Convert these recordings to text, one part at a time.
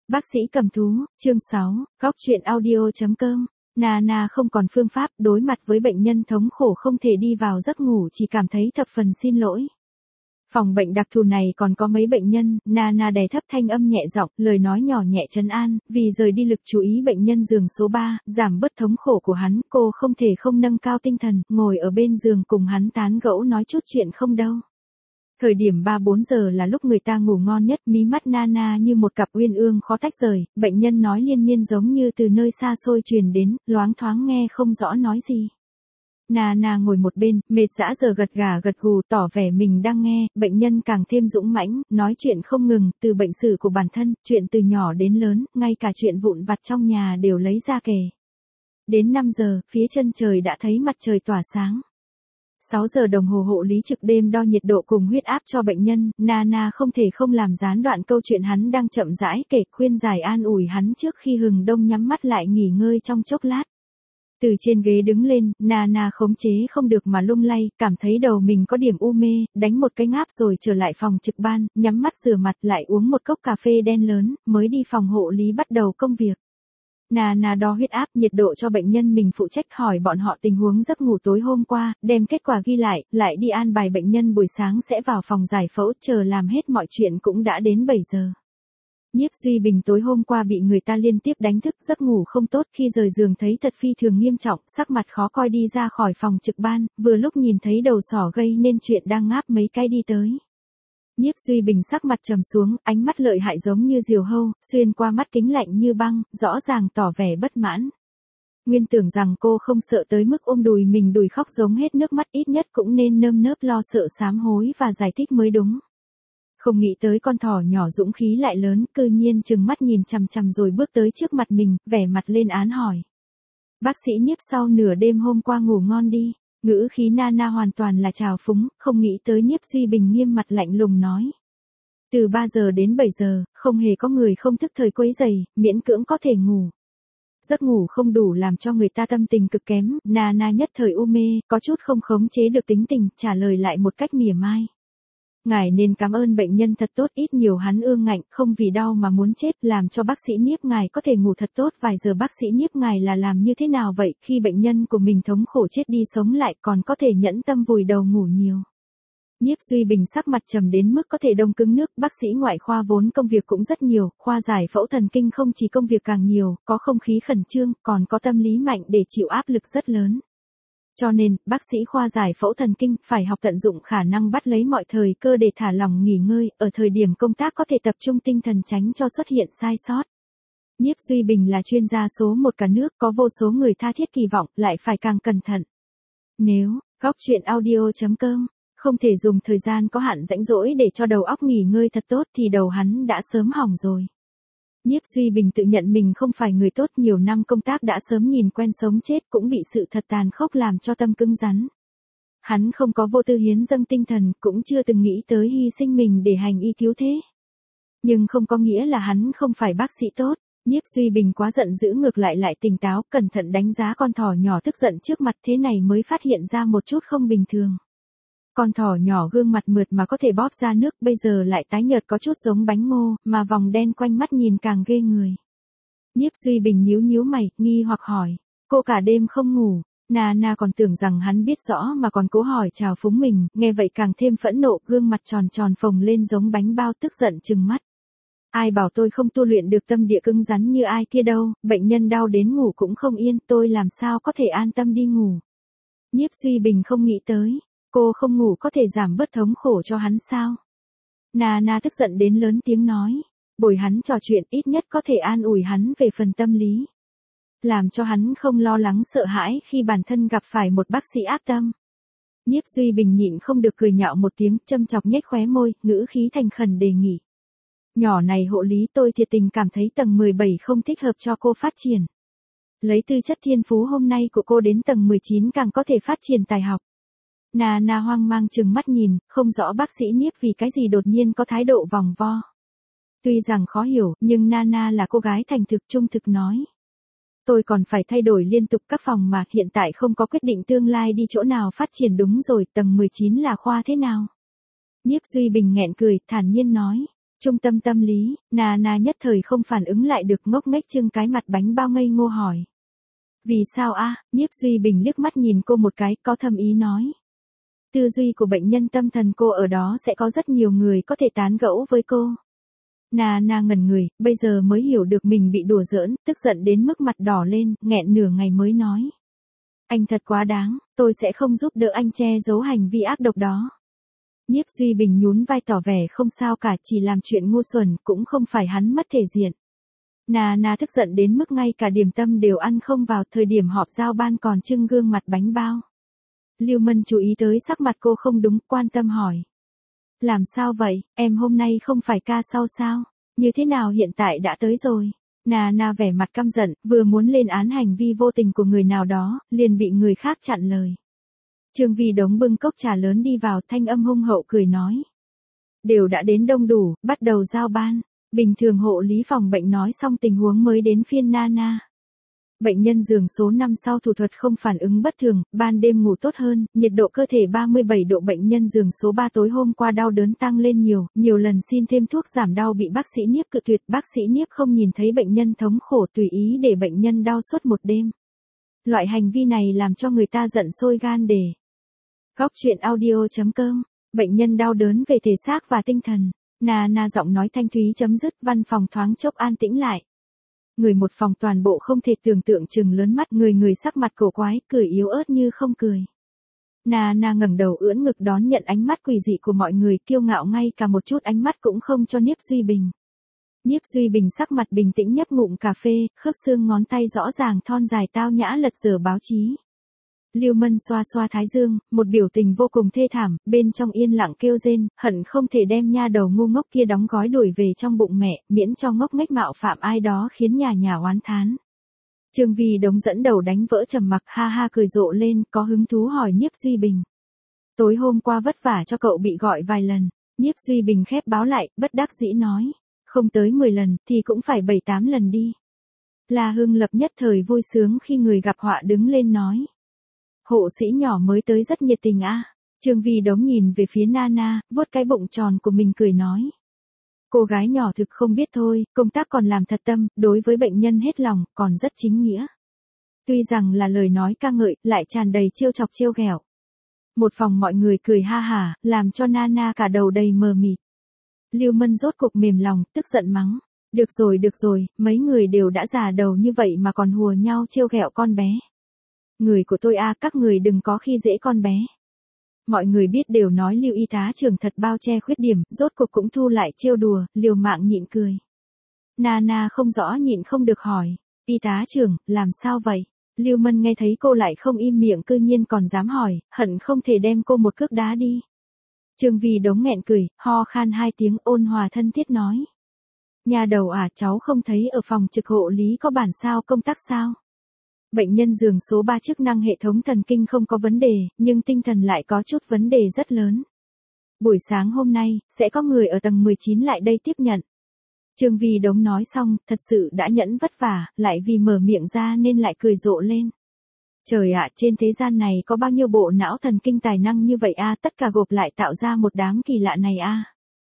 Bác sĩ cầm thú, chương 6, góc truyện audio.com. Nana không còn phương pháp, đối mặt với bệnh nhân thống khổ không thể đi vào giấc ngủ, chỉ cảm thấy thập phần xin lỗi. Phòng bệnh đặc thù này còn có mấy bệnh nhân, Nana đè thấp thanh âm nhẹ giọng, lời nói nhỏ nhẹ trấn an, vì rời đi lực chú ý bệnh nhân giường số 3, giảm bớt thống khổ của hắn, cô không thể không nâng cao tinh thần, ngồi ở bên giường cùng hắn tán gẫu nói chút chuyện không đâu. Thời điểm 3-4 giờ là lúc người ta ngủ ngon nhất, mí mắt Nana như một cặp uyên ương khó tách rời, bệnh nhân nói liên miên giống như từ nơi xa xôi truyền đến, loáng thoáng nghe không rõ nói gì. Nana ngồi một bên, mệt dã giờ gật gà gật gù tỏ vẻ mình đang nghe, bệnh nhân càng thêm dũng mãnh, nói chuyện không ngừng, từ bệnh sử của bản thân, chuyện từ nhỏ đến lớn, ngay cả chuyện vụn vặt trong nhà đều lấy ra kể. Đến 5 giờ, phía chân trời đã thấy mặt trời tỏa sáng. 6 giờ đồng hồ hộ lý trực đêm đo nhiệt độ cùng huyết áp cho bệnh nhân, Nana không thể không làm gián đoạn câu chuyện hắn đang chậm rãi kể, khuyên giải an ủi hắn trước khi hừng đông nhắm mắt lại nghỉ ngơi trong chốc lát. Từ trên ghế đứng lên, Nana khống chế không được mà lung lay, cảm thấy đầu mình có điểm u mê, đánh một cái ngáp rồi trở lại phòng trực ban, nhắm mắt rửa mặt lại uống một cốc cà phê đen lớn, mới đi phòng hộ lý bắt đầu công việc. Nana đo huyết áp nhiệt độ cho bệnh nhân mình phụ trách, hỏi bọn họ tình huống giấc ngủ tối hôm qua, đem kết quả ghi lại đi an bài bệnh nhân buổi sáng sẽ vào phòng giải phẫu, chờ làm hết mọi chuyện cũng đã đến 7 giờ. Nhiếp Duy Bình tối hôm qua bị người ta liên tiếp đánh thức, giấc ngủ không tốt, khi rời giường thấy thật phi thường nghiêm trọng, sắc mặt khó coi đi ra khỏi phòng trực ban, vừa lúc nhìn thấy đầu sỏ gây nên chuyện đang ngáp mấy cái đi tới. Nhiếp Duy Bình sắc mặt trầm xuống, ánh mắt lợi hại giống như diều hâu, xuyên qua mắt kính lạnh như băng, rõ ràng tỏ vẻ bất mãn. Nguyên tưởng rằng cô không sợ tới mức ôm đùi mình đùi khóc giống hết nước mắt, ít nhất cũng nên nơm nớp lo sợ sám hối và giải thích mới đúng. Không nghĩ tới con thỏ nhỏ dũng khí lại lớn, cư nhiên trừng mắt nhìn chằm chằm rồi bước tới trước mặt mình, vẻ mặt lên án hỏi. Bác sĩ Nhiếp, sau nửa đêm hôm qua ngủ ngon đi. Ngữ khí Nana hoàn toàn là trào phúng, không nghĩ tới Nhiếp Duy Bình nghiêm mặt lạnh lùng nói. Từ 3 giờ đến 7 giờ, không hề có người không thức thời quấy rầy, miễn cưỡng có thể ngủ. Giấc ngủ không đủ làm cho người ta tâm tình cực kém, Nana nhất thời u mê, có chút không khống chế được tính tình, trả lời lại một cách mỉa mai. Ngài nên cảm ơn bệnh nhân thật tốt, ít nhiều hắn ương ngạnh, không vì đau mà muốn chết, làm cho bác sĩ Nhiếp ngài có thể ngủ thật tốt vài giờ. Bác sĩ Nhiếp ngài là làm như thế nào vậy, khi bệnh nhân của mình thống khổ chết đi sống lại còn có thể nhẫn tâm vùi đầu ngủ nhiều. Nhiếp Duy Bình sắc mặt trầm đến mức có thể đông cứng nước, bác sĩ ngoại khoa vốn công việc cũng rất nhiều, khoa giải phẫu thần kinh không chỉ công việc càng nhiều, có không khí khẩn trương, còn có tâm lý mạnh để chịu áp lực rất lớn. Cho nên, bác sĩ khoa giải phẫu thần kinh phải học tận dụng khả năng bắt lấy mọi thời cơ để thả lỏng nghỉ ngơi, ở thời điểm công tác có thể tập trung tinh thần tránh cho xuất hiện sai sót. Nhiếp Duy Bình là chuyên gia số 1 cả nước, có vô số người tha thiết kỳ vọng, lại phải càng cẩn thận. Nếu, góc truyện audio.com, không thể dùng thời gian có hạn rãnh rỗi để cho đầu óc nghỉ ngơi thật tốt thì đầu hắn đã sớm hỏng rồi. Nhiếp Duy Bình tự nhận mình không phải người tốt, nhiều năm công tác đã sớm nhìn quen sống chết, cũng bị sự thật tàn khốc làm cho tâm cứng rắn. Hắn không có vô tư hiến dâng tinh thần, cũng chưa từng nghĩ tới hy sinh mình để hành y cứu thế. Nhưng không có nghĩa là hắn không phải bác sĩ tốt. Nhiếp Duy Bình quá giận dữ, ngược lại tỉnh táo, cẩn thận đánh giá con thỏ nhỏ tức giận trước mặt, thế này mới phát hiện ra một chút không bình thường. Con thỏ nhỏ gương mặt mượt mà có thể bóp ra nước, bây giờ lại tái nhợt có chút giống bánh ngô, mà vòng đen quanh mắt nhìn càng ghê người. Nhiếp Duy Bình nhíu mày, nghi hoặc hỏi, cô cả đêm không ngủ. Nana còn tưởng rằng hắn biết rõ mà còn cố hỏi chào phúng mình, nghe vậy càng thêm phẫn nộ, gương mặt tròn phồng lên giống bánh bao, tức giận trừng mắt. Ai bảo tôi không tu luyện được tâm địa cứng rắn như ai kia đâu, bệnh nhân đau đến ngủ cũng không yên, tôi làm sao có thể an tâm đi ngủ. Nhiếp Duy Bình không nghĩ tới. Cô không ngủ có thể giảm bớt thống khổ cho hắn sao? Nana tức giận đến lớn tiếng nói. Bồi hắn trò chuyện, ít nhất có thể an ủi hắn về phần tâm lý. Làm cho hắn không lo lắng sợ hãi khi bản thân gặp phải một bác sĩ ác tâm. Nhiếp Duy Bình nhịn không được cười nhạo một tiếng, châm chọc nhếch khóe môi, ngữ khí thành khẩn đề nghị. Nhỏ này hộ lý, tôi thiệt tình cảm thấy tầng 17 không thích hợp cho cô phát triển. Lấy tư chất thiên phú hôm nay của cô đến tầng 19 càng có thể phát triển tài học. Nana hoang mang trừng mắt nhìn, không rõ bác sĩ Nhiếp vì cái gì đột nhiên có thái độ vòng vo. Tuy rằng khó hiểu, nhưng Nana là cô gái thành thực trung thực nói. Tôi còn phải thay đổi liên tục các phòng mà, hiện tại không có quyết định tương lai đi chỗ nào phát triển. Đúng rồi, tầng 19 là khoa thế nào? Nhiếp Duy Bình nghẹn cười, thản nhiên nói. Trung tâm tâm lý, Nana nhất thời không phản ứng lại được, ngốc nghếch trưng cái mặt bánh bao ngây ngô hỏi. Vì sao a? Nhiếp Duy Bình liếc mắt nhìn cô một cái, có thâm ý nói. Tư duy của bệnh nhân tâm thần cô ở đó sẽ có rất nhiều người có thể tán gẫu với cô. Nana ngẩn người, bây giờ mới hiểu được mình bị đùa giỡn, tức giận đến mức mặt đỏ lên, nghẹn nửa ngày mới nói. Anh thật quá đáng, tôi sẽ không giúp đỡ anh che giấu hành vi ác độc đó. Nhiếp Duy Bình nhún vai tỏ vẻ không sao cả, chỉ làm chuyện ngu xuẩn, cũng không phải hắn mất thể diện. Nana tức giận đến mức ngay cả điểm tâm đều ăn không vào, thời điểm họp giao ban còn trưng gương mặt bánh bao. Lưu Mân chú ý tới sắc mặt cô không đúng, quan tâm hỏi. Làm sao vậy, em hôm nay không phải ca sau sao? Như thế nào hiện tại đã tới rồi? Nana vẻ mặt căm giận, vừa muốn lên án hành vi vô tình của người nào đó, liền bị người khác chặn lời. Trương Vi Đống bưng cốc trà lớn đi vào, thanh âm hung hậu cười nói. Đều đã đến đông đủ, bắt đầu giao ban. Bình thường hộ lý phòng bệnh nói xong tình huống mới đến phiên Nana. Bệnh nhân giường số 5 sau thủ thuật không phản ứng bất thường, ban đêm ngủ tốt hơn, nhiệt độ cơ thể 37 độ. Bệnh nhân giường số 3 tối hôm qua đau đớn tăng lên nhiều lần xin thêm thuốc giảm đau bị bác sĩ Nhiếp cự tuyệt. Bác sĩ Nhiếp không nhìn thấy bệnh nhân thống khổ tùy ý để bệnh nhân đau suốt một đêm. Loại hành vi này làm cho người ta giận sôi gan để. Góc truyện audio.com, bệnh nhân đau đớn về thể xác và tinh thần. Nana giọng nói thanh thúy chấm dứt, văn phòng thoáng chốc an tĩnh lại. Người một phòng toàn bộ không thể tưởng tượng chừng lớn mắt, người sắc mặt cổ quái, cười yếu ớt như không cười. Nana ngẩng đầu ưỡn ngực đón nhận ánh mắt quỷ dị của mọi người, kiêu ngạo ngay cả một chút ánh mắt cũng không cho Nhiếp Duy Bình. Nhiếp Duy Bình sắc mặt bình tĩnh nhấp ngụm cà phê, khớp xương ngón tay rõ ràng thon dài tao nhã lật dở báo chí. Lưu Mân xoa xoa thái dương, một biểu tình vô cùng thê thảm, bên trong yên lặng kêu rên, hận không thể đem nha đầu ngu ngốc kia đóng gói đuổi về trong bụng mẹ, miễn cho ngốc nghếch mạo phạm ai đó khiến nhà oán thán. Trương Vi Đống dẫn đầu đánh vỡ trầm mặc, ha ha cười rộ lên, có hứng thú hỏi Nhiếp Duy Bình. Tối hôm qua vất vả cho cậu bị gọi vài lần. Nhiếp Duy Bình khép báo lại, bất đắc dĩ nói. Không tới 10 lần, thì cũng phải 7-8 lần đi. La Hưng Lập nhất thời vui sướng khi người gặp họa đứng lên nói. Hộ sĩ nhỏ mới tới rất nhiệt tình a. Trương Vi Đống nhìn về phía Nana, vuốt cái bụng tròn của mình cười nói. Cô gái nhỏ thực không biết thôi, công tác còn làm thật tâm, đối với bệnh nhân hết lòng, còn rất chính nghĩa. Tuy rằng là lời nói ca ngợi, lại tràn đầy trêu chọc trêu ghẹo. Một phòng mọi người cười ha hả, làm cho Nana cả đầu đầy mờ mịt. Lưu Mân rốt cục mềm lòng, tức giận mắng. Được rồi, mấy người đều đã già đầu như vậy mà còn hùa nhau trêu ghẹo con bé. Người của tôi a, các người đừng có khi dễ con bé. Mọi người biết đều nói Lưu y tá trưởng thật bao che khuyết điểm, rốt cuộc cũng thu lại trêu đùa, liều mạng nhịn cười. Nana không rõ nhịn không được hỏi, y tá trưởng, làm sao vậy? Lưu Mân nghe thấy cô lại không im miệng cư nhiên còn dám hỏi, hận không thể đem cô một cước đá đi. Trương Vi Đống nghẹn cười, ho khan 2 tiếng, ôn hòa thân thiết nói. Nhà đầu à, cháu không thấy ở phòng trực hộ lý có bản sao công tác sao? Bệnh nhân giường số 3 chức năng hệ thống thần kinh không có vấn đề, nhưng tinh thần lại có chút vấn đề rất lớn. Buổi sáng hôm nay, sẽ có người ở tầng 19 lại đây tiếp nhận. Trương Vi Đống nói xong, thật sự đã nhẫn vất vả, lại vì mở miệng ra nên lại cười rộ lên. Trời ạ, trên thế gian này có bao nhiêu bộ não thần kinh tài năng như vậy a, tất cả gộp lại tạo ra một đám kỳ lạ này a.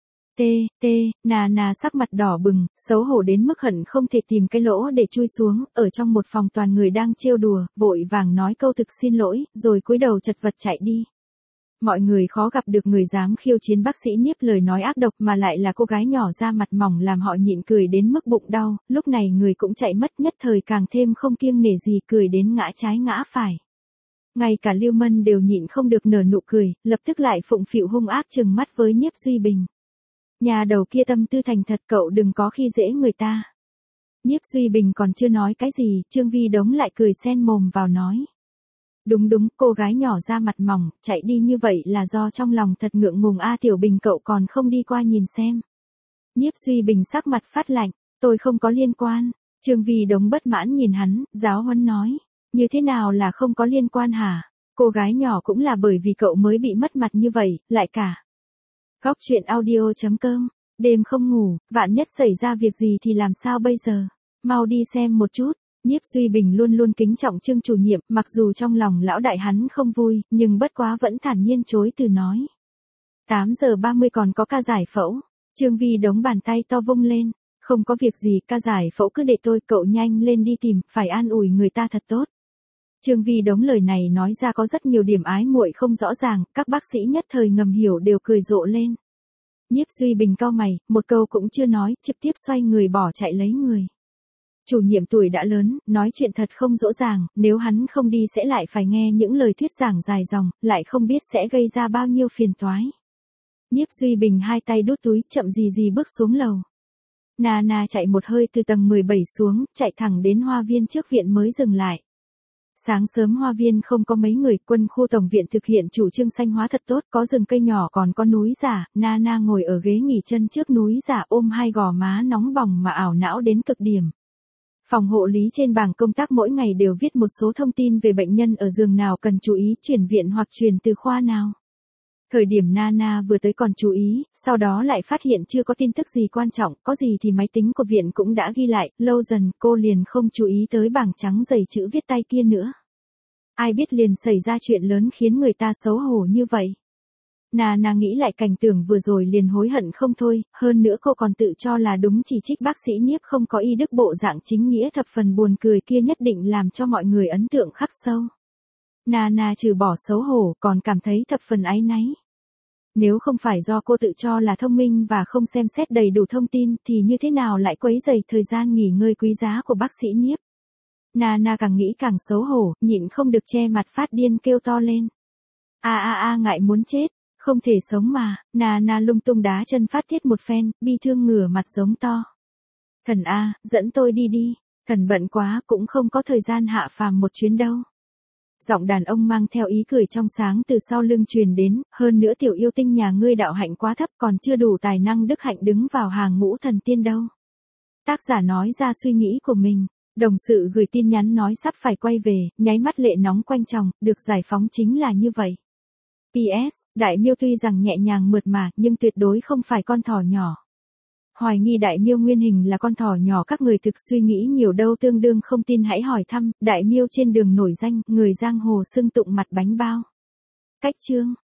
Nana sắc mặt đỏ bừng, xấu hổ đến mức hận không thể tìm cái lỗ để chui xuống, ở trong một phòng toàn người đang trêu đùa, vội vàng nói câu thực xin lỗi, rồi cúi đầu chật vật chạy đi. Mọi người khó gặp được người dám khiêu chiến bác sĩ Nhiếp lời nói ác độc mà lại là cô gái nhỏ da mặt mỏng làm họ nhịn cười đến mức bụng đau, lúc này người cũng chạy mất, nhất thời càng thêm không kiêng nể gì, cười đến ngã trái ngã phải. Ngay cả Lưu Mân đều nhịn không được nở nụ cười, lập tức lại phụng phịu hung ác trừng mắt với Nhiếp Duy Bình. Nhà đầu kia tâm tư thành thật, cậu đừng có khi dễ người ta. Nhiếp Duy Bình còn chưa nói cái gì, Trương Vi Đống lại cười xen mồm vào nói. Đúng, cô gái nhỏ da mặt mỏng, chạy đi như vậy là do trong lòng thật ngượng ngùng a. Tiểu Bình cậu còn không đi qua nhìn xem. Nhiếp Duy Bình sắc mặt phát lạnh, tôi không có liên quan. Trương Vi Đống bất mãn nhìn hắn, giáo huấn nói. Như thế nào là không có liên quan hả? Cô gái nhỏ cũng là bởi vì cậu mới bị mất mặt như vậy, lại cả. Góc truyện audio.com, đêm không ngủ, vạn nhất xảy ra việc gì thì làm sao bây giờ? Mau đi xem một chút. Nhiếp Duy Bình luôn luôn kính trọng Trương chủ nhiệm, mặc dù trong lòng lão đại hắn không vui, nhưng bất quá vẫn thản nhiên chối từ nói. 8 giờ 30 còn có ca giải phẫu. Trương Vi đống bàn tay to vung lên. Không có việc gì, ca giải phẫu cứ để tôi, cậu nhanh lên đi tìm, phải an ủi người ta thật tốt. Trương Vi đống lời này nói ra có rất nhiều điểm ái muội không rõ ràng, các bác sĩ nhất thời ngầm hiểu đều cười rộ lên. Nhiếp Duy Bình cau mày, một câu cũng chưa nói, trực tiếp xoay người bỏ chạy lấy người. Chủ nhiệm tuổi đã lớn, nói chuyện thật không dỗ dàng, nếu hắn không đi sẽ lại phải nghe những lời thuyết giảng dài dòng, lại không biết sẽ gây ra bao nhiêu phiền toái. Nhiếp Duy Bình hai tay đút túi, chậm gì gì bước xuống lầu. Nana chạy một hơi từ tầng 17 xuống, chạy thẳng đến hoa viên trước viện mới dừng lại. Sáng sớm hoa viên không có mấy người, quân khu tổng viện thực hiện chủ trương xanh hóa thật tốt, có rừng cây nhỏ còn có núi giả, Nana ngồi ở ghế nghỉ chân trước núi giả ôm hai gò má nóng bỏng mà ảo não đến cực điểm. Phòng hộ lý trên bảng công tác mỗi ngày đều viết một số thông tin về bệnh nhân ở giường nào cần chú ý chuyển viện hoặc chuyển từ khoa nào. Thời điểm Nana vừa tới còn chú ý, sau đó lại phát hiện chưa có tin tức gì quan trọng, có gì thì máy tính của viện cũng đã ghi lại, lâu dần cô liền không chú ý tới bảng trắng dày chữ viết tay kia nữa. Ai biết liền xảy ra chuyện lớn khiến người ta xấu hổ như vậy. Nana nghĩ lại cảnh tượng vừa rồi liền hối hận không thôi, hơn nữa cô còn tự cho là đúng, chỉ trích bác sĩ Nhiếp không có y đức, bộ dạng chính nghĩa thập phần buồn cười kia nhất định làm cho mọi người ấn tượng khắc sâu. Nana trừ bỏ xấu hổ còn cảm thấy thập phần áy náy. Nếu không phải do cô tự cho là thông minh và không xem xét đầy đủ thông tin thì như thế nào lại quấy rầy thời gian nghỉ ngơi quý giá của bác sĩ Nhiếp. Nana càng nghĩ càng xấu hổ, nhịn không được che mặt phát điên kêu to lên. Ngại muốn chết, không thể sống mà, Nana lung tung đá chân phát tiết một phen, bi thương ngửa mặt giống to. Thần A, dẫn tôi đi đi, thần bận quá cũng không có thời gian hạ phàm một chuyến đâu. Giọng đàn ông mang theo ý cười trong sáng từ sau lưng truyền đến, hơn nữa tiểu yêu tinh nhà ngươi đạo hạnh quá thấp, còn chưa đủ tài năng đức hạnh đứng vào hàng ngũ thần tiên đâu. Tác giả nói ra suy nghĩ của mình, đồng sự gửi tin nhắn nói sắp phải quay về, nháy mắt lệ nóng quanh chồng, được giải phóng chính là như vậy. PS, Đại Miêu tuy rằng nhẹ nhàng mượt mà, nhưng tuyệt đối không phải con thỏ nhỏ. Hoài nghi Đại Miêu nguyên hình là con thỏ nhỏ, các người thực suy nghĩ nhiều đâu, tương đương không tin hãy hỏi thăm, Đại Miêu trên đường nổi danh, người giang hồ xưng tụng mặt bánh bao. Cách chương